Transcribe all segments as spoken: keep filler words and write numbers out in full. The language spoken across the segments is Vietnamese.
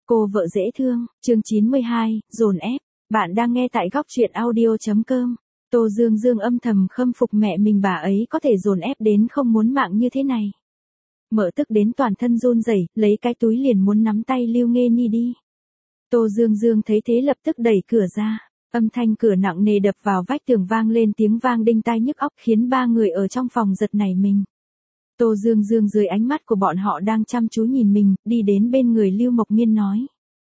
Cô vợ dễ thương, chương chín mươi hai, dồn ép. Bạn đang nghe tại góc truyện audio.com. Tô Dương Dương âm thầm khâm phục mẹ mình, bà ấy có thể dồn ép đến không muốn mạng như thế này. Mợ tức đến toàn thân run rẩy, lấy cái túi liền muốn nắm tay Lưu Nghê Ni đi. Tô Dương Dương thấy thế lập tức đẩy cửa ra. Âm thanh cửa nặng nề đập vào vách tường vang lên tiếng vang đinh tai nhức óc khiến ba người ở trong phòng giật nảy mình. Tô Dương Dương dưới ánh mắt của bọn họ đang chăm chú nhìn mình, đi đến bên người Lưu Mộc Miên nói.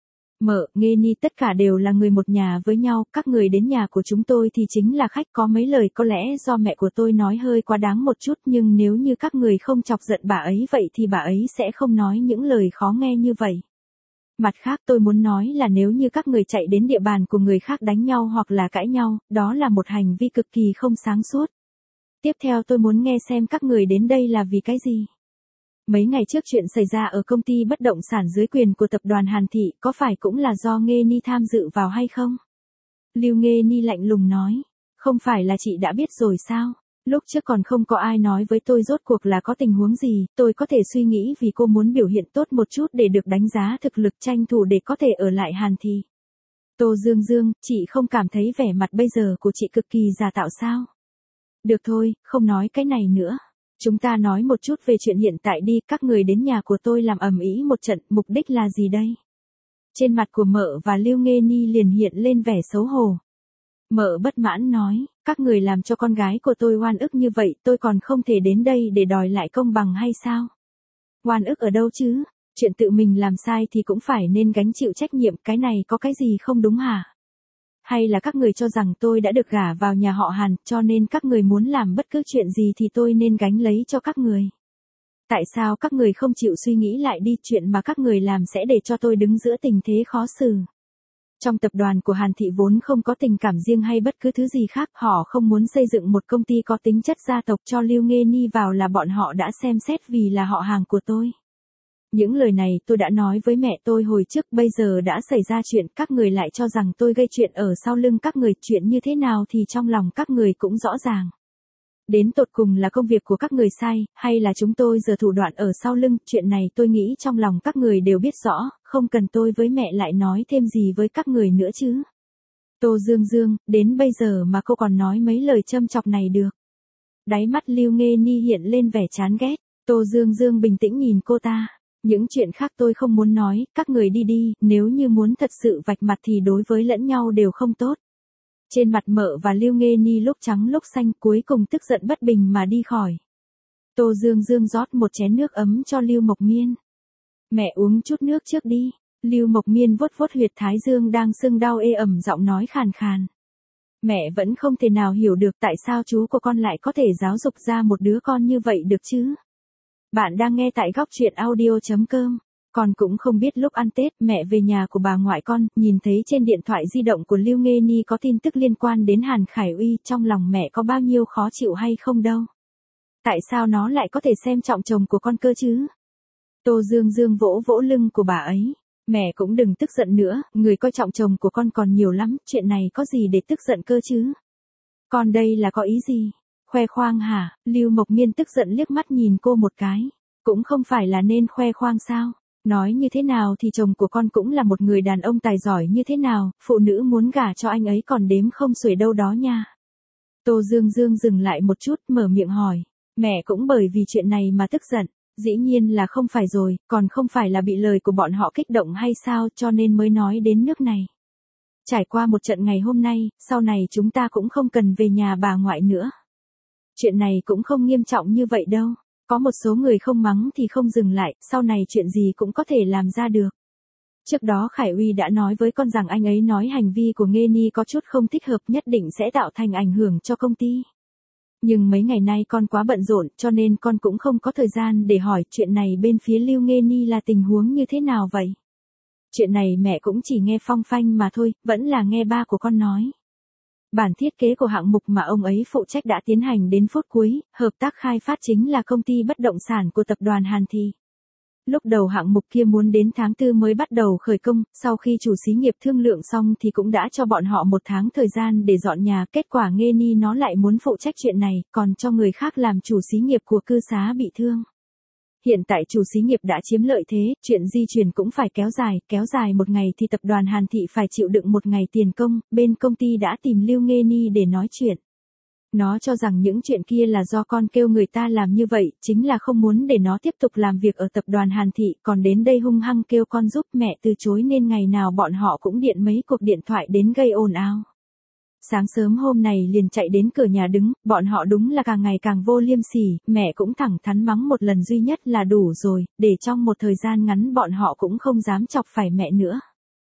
Mợ, Nghê Ni tất cả đều là người một nhà với nhau, các người đến nhà của chúng tôi thì chính là khách, có mấy lời có lẽ do mẹ của tôi nói hơi quá đáng một chút, nhưng nếu như các người không chọc giận bà ấy vậy thì bà ấy sẽ không nói những lời khó nghe như vậy. Mặt khác tôi muốn nói là nếu như các người chạy đến địa bàn của người khác đánh nhau hoặc là cãi nhau, đó là một hành vi cực kỳ không sáng suốt. Tiếp theo tôi muốn nghe xem các người đến đây là vì cái gì. Mấy ngày trước chuyện xảy ra ở công ty bất động sản dưới quyền của tập đoàn Hàn Thị có phải cũng là do Nghê Ni tham dự vào hay không? Lưu Nghê Ni lạnh lùng nói. Không phải là chị đã biết rồi sao? Lúc trước còn không có ai nói với tôi rốt cuộc là có tình huống gì, tôi có thể suy nghĩ vì cô muốn biểu hiện tốt một chút để được đánh giá thực lực tranh thủ để có thể ở lại Hàn Thị. Tô Dương Dương, chị không cảm thấy vẻ mặt bây giờ của chị cực kỳ giả tạo sao? Được thôi, không nói cái này nữa. Chúng ta nói một chút về chuyện hiện tại đi, các người đến nhà của tôi làm ầm ĩ một trận, mục đích là gì đây? Trên mặt của mợ và Lưu Nghê Ni liền hiện lên vẻ xấu hổ. Mợ bất mãn nói, các người làm cho con gái của tôi oan ức như vậy, tôi còn không thể đến đây để đòi lại công bằng hay sao? Oan ức ở đâu chứ? Chuyện tự mình làm sai thì cũng phải nên gánh chịu trách nhiệm, cái này có cái gì không đúng hả? Hay là các người cho rằng tôi đã được gả vào nhà họ Hàn, cho nên các người muốn làm bất cứ chuyện gì thì tôi nên gánh lấy cho các người? Tại sao các người không chịu suy nghĩ lại đi, chuyện mà các người làm sẽ để cho tôi đứng giữa tình thế khó xử? Trong tập đoàn của Hàn Thị vốn không có tình cảm riêng hay bất cứ thứ gì khác, họ không muốn xây dựng một công ty có tính chất gia tộc cho Lưu Nghê Ni vào là bọn họ đã xem xét vì là họ hàng của tôi. Những lời này tôi đã nói với mẹ tôi hồi trước, bây giờ đã xảy ra chuyện, các người lại cho rằng tôi gây chuyện ở sau lưng các người, chuyện như thế nào thì trong lòng các người cũng rõ ràng. Đến tột cùng là công việc của các người sai, hay là chúng tôi giờ thủ đoạn ở sau lưng, chuyện này tôi nghĩ trong lòng các người đều biết rõ, không cần tôi với mẹ lại nói thêm gì với các người nữa chứ. Tô Dương Dương, đến bây giờ mà cô còn nói mấy lời châm chọc này được. Đáy mắt Lưu Nghê Ni hiện lên vẻ chán ghét, Tô Dương Dương bình tĩnh nhìn cô ta. Những chuyện khác tôi không muốn nói, các người đi đi, nếu như muốn thật sự vạch mặt thì đối với lẫn nhau đều không tốt. Trên mặt mợ và Lưu Nghê Ni lúc trắng lúc xanh, cuối cùng tức giận bất bình mà đi khỏi. Tô Dương Dương rót một chén nước ấm cho Lưu Mộc Miên. Mẹ uống chút nước trước đi. Lưu Mộc Miên vuốt vuốt huyệt thái dương đang sưng đau ê ẩm, giọng nói khàn khàn. Mẹ vẫn không thể nào hiểu được tại sao chú của con lại có thể giáo dục ra một đứa con như vậy được chứ. Bạn đang nghe tại góc truyện audio.com. Con cũng không biết lúc ăn Tết mẹ về nhà của bà ngoại con, nhìn thấy trên điện thoại di động của Lưu Nghê Ni có tin tức liên quan đến Hàn Khải Uy, trong lòng mẹ có bao nhiêu khó chịu hay không đâu. Tại sao nó lại có thể xem trọng chồng của con cơ chứ? Tô Dương Dương vỗ vỗ lưng của bà ấy. Mẹ cũng đừng tức giận nữa, người coi trọng chồng của con còn nhiều lắm, chuyện này có gì để tức giận cơ chứ? Con đây là có ý gì? Khoe khoang hả? Lưu Mộc Miên tức giận liếc mắt nhìn cô một cái. Cũng không phải là nên khoe khoang sao? Nói như thế nào thì chồng của con cũng là một người đàn ông tài giỏi như thế nào, phụ nữ muốn gả cho anh ấy còn đếm không xuể đâu đó nha. Tô Dương Dương dừng lại một chút, mở miệng hỏi. Mẹ cũng bởi vì chuyện này mà tức giận. Dĩ nhiên là không phải rồi, còn không phải là bị lời của bọn họ kích động hay sao, cho nên mới nói đến nước này. Trải qua một trận ngày hôm nay, sau này chúng ta cũng không cần về nhà bà ngoại nữa. Chuyện này cũng không nghiêm trọng như vậy đâu. Có một số người không mắng thì không dừng lại, sau này chuyện gì cũng có thể làm ra được. Trước đó Khải Uy đã nói với con rằng anh ấy nói hành vi của Nghê Ni có chút không thích hợp, nhất định sẽ tạo thành ảnh hưởng cho công ty. Nhưng mấy ngày nay con quá bận rộn cho nên con cũng không có thời gian để hỏi chuyện này bên phía Lưu Nghê Ni là tình huống như thế nào vậy. Chuyện này mẹ cũng chỉ nghe phong phanh mà thôi, vẫn là nghe ba của con nói. Bản thiết kế của hạng mục mà ông ấy phụ trách đã tiến hành đến phút cuối, hợp tác khai phát chính là công ty bất động sản của tập đoàn Hàn Thị. Lúc đầu hạng mục kia muốn đến tháng tư mới bắt đầu khởi công, sau khi chủ xí nghiệp thương lượng xong thì cũng đã cho bọn họ một tháng thời gian để dọn nhà, kết quả Nghê Ni nó lại muốn phụ trách chuyện này, còn cho người khác làm chủ xí nghiệp của cư xá bị thương. Hiện tại chủ xí nghiệp đã chiếm lợi thế, chuyện di chuyển cũng phải kéo dài, kéo dài một ngày thì tập đoàn Hàn Thị phải chịu đựng một ngày tiền công, bên công ty đã tìm Lưu Nghê Ni để nói chuyện. Nó cho rằng những chuyện kia là do con kêu người ta làm như vậy, chính là không muốn để nó tiếp tục làm việc ở tập đoàn Hàn Thị, còn đến đây hung hăng kêu con giúp mẹ từ chối nên ngày nào bọn họ cũng điện mấy cuộc điện thoại đến gây ồn ào. Sáng sớm hôm này liền chạy đến cửa nhà đứng, bọn họ đúng là càng ngày càng vô liêm sỉ, mẹ cũng thẳng thắn mắng một lần duy nhất là đủ rồi, để trong một thời gian ngắn bọn họ cũng không dám chọc phải mẹ nữa.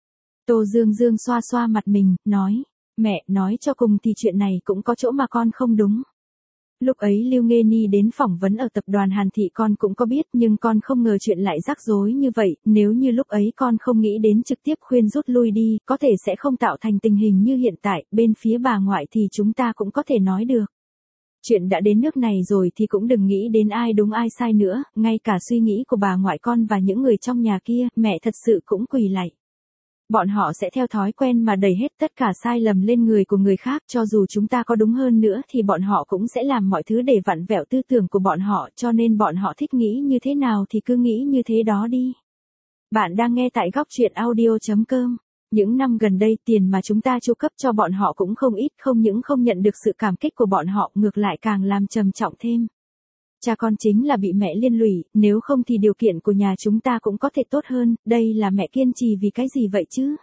Tô Dương Dương xoa xoa mặt mình, nói, mẹ, nói cho cùng thì chuyện này cũng có chỗ mà con không đúng. Lúc ấy Lưu Nghê Ni đến phỏng vấn ở tập đoàn Hàn Thị con cũng có biết nhưng con không ngờ chuyện lại rắc rối như vậy, nếu như lúc ấy con không nghĩ đến trực tiếp khuyên rút lui đi, có thể sẽ không tạo thành tình hình như hiện tại, bên phía bà ngoại thì chúng ta cũng có thể nói được. Chuyện đã đến nước này rồi thì cũng đừng nghĩ đến ai đúng ai sai nữa, ngay cả suy nghĩ của bà ngoại con và những người trong nhà kia, mẹ thật sự cũng quỳ lạy. Bọn họ sẽ theo thói quen mà đẩy hết tất cả sai lầm lên người của người khác, cho dù chúng ta có đúng hơn nữa thì bọn họ cũng sẽ làm mọi thứ để vặn vẹo tư tưởng của bọn họ, cho nên bọn họ thích nghĩ như thế nào thì cứ nghĩ như thế đó đi. Bạn đang nghe tại góc truyện audio chấm com. Những năm gần đây tiền mà chúng ta chu cấp cho bọn họ cũng không ít, không những không nhận được sự cảm kích của bọn họ, ngược lại càng làm trầm trọng thêm. Cha con chính là bị mẹ liên lụy, nếu không thì điều kiện của nhà chúng ta cũng có thể tốt hơn, đây là mẹ kiên trì vì cái gì vậy chứ?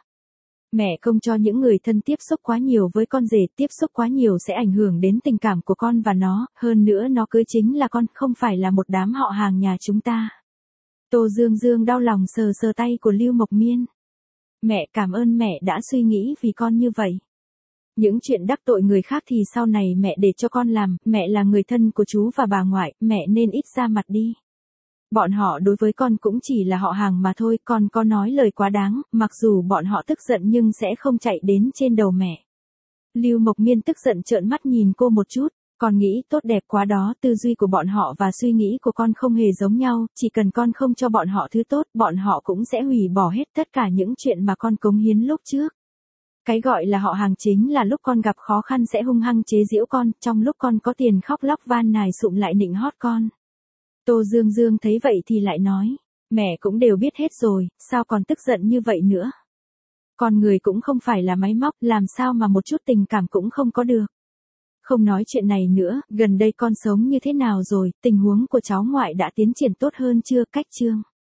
Mẹ không cho những người thân tiếp xúc quá nhiều với con rể, tiếp xúc quá nhiều sẽ ảnh hưởng đến tình cảm của con và nó, hơn nữa nó cưới chính là con, không phải là một đám họ hàng nhà chúng ta. Tô Dương Dương đau lòng sờ sờ tay của Lưu Mộc Miên. Mẹ, cảm ơn mẹ đã suy nghĩ vì con như vậy. Những chuyện đắc tội người khác thì sau này mẹ để cho con làm, mẹ là người thân của chú và bà ngoại, mẹ nên ít ra mặt đi. Bọn họ đối với con cũng chỉ là họ hàng mà thôi, con có nói lời quá đáng, mặc dù bọn họ tức giận nhưng sẽ không chạy đến trên đầu mẹ. Lưu Mộc Miên tức giận trợn mắt nhìn cô một chút, con nghĩ tốt đẹp quá đó, tư duy của bọn họ và suy nghĩ của con không hề giống nhau, chỉ cần con không cho bọn họ thứ tốt, bọn họ cũng sẽ hủy bỏ hết tất cả những chuyện mà con cống hiến lúc trước. Cái gọi là họ hàng chính là lúc con gặp khó khăn sẽ hung hăng chế giễu con, trong lúc con có tiền khóc lóc van nài sụm lại nịnh hót con. Tô Dương Dương thấy vậy thì lại nói, mẹ cũng đều biết hết rồi, sao còn tức giận như vậy nữa? Con người cũng không phải là máy móc, làm sao mà một chút tình cảm cũng không có được. Không nói chuyện này nữa, gần đây con sống như thế nào rồi, tình huống của cháu ngoại đã tiến triển tốt hơn chưa, cách chương?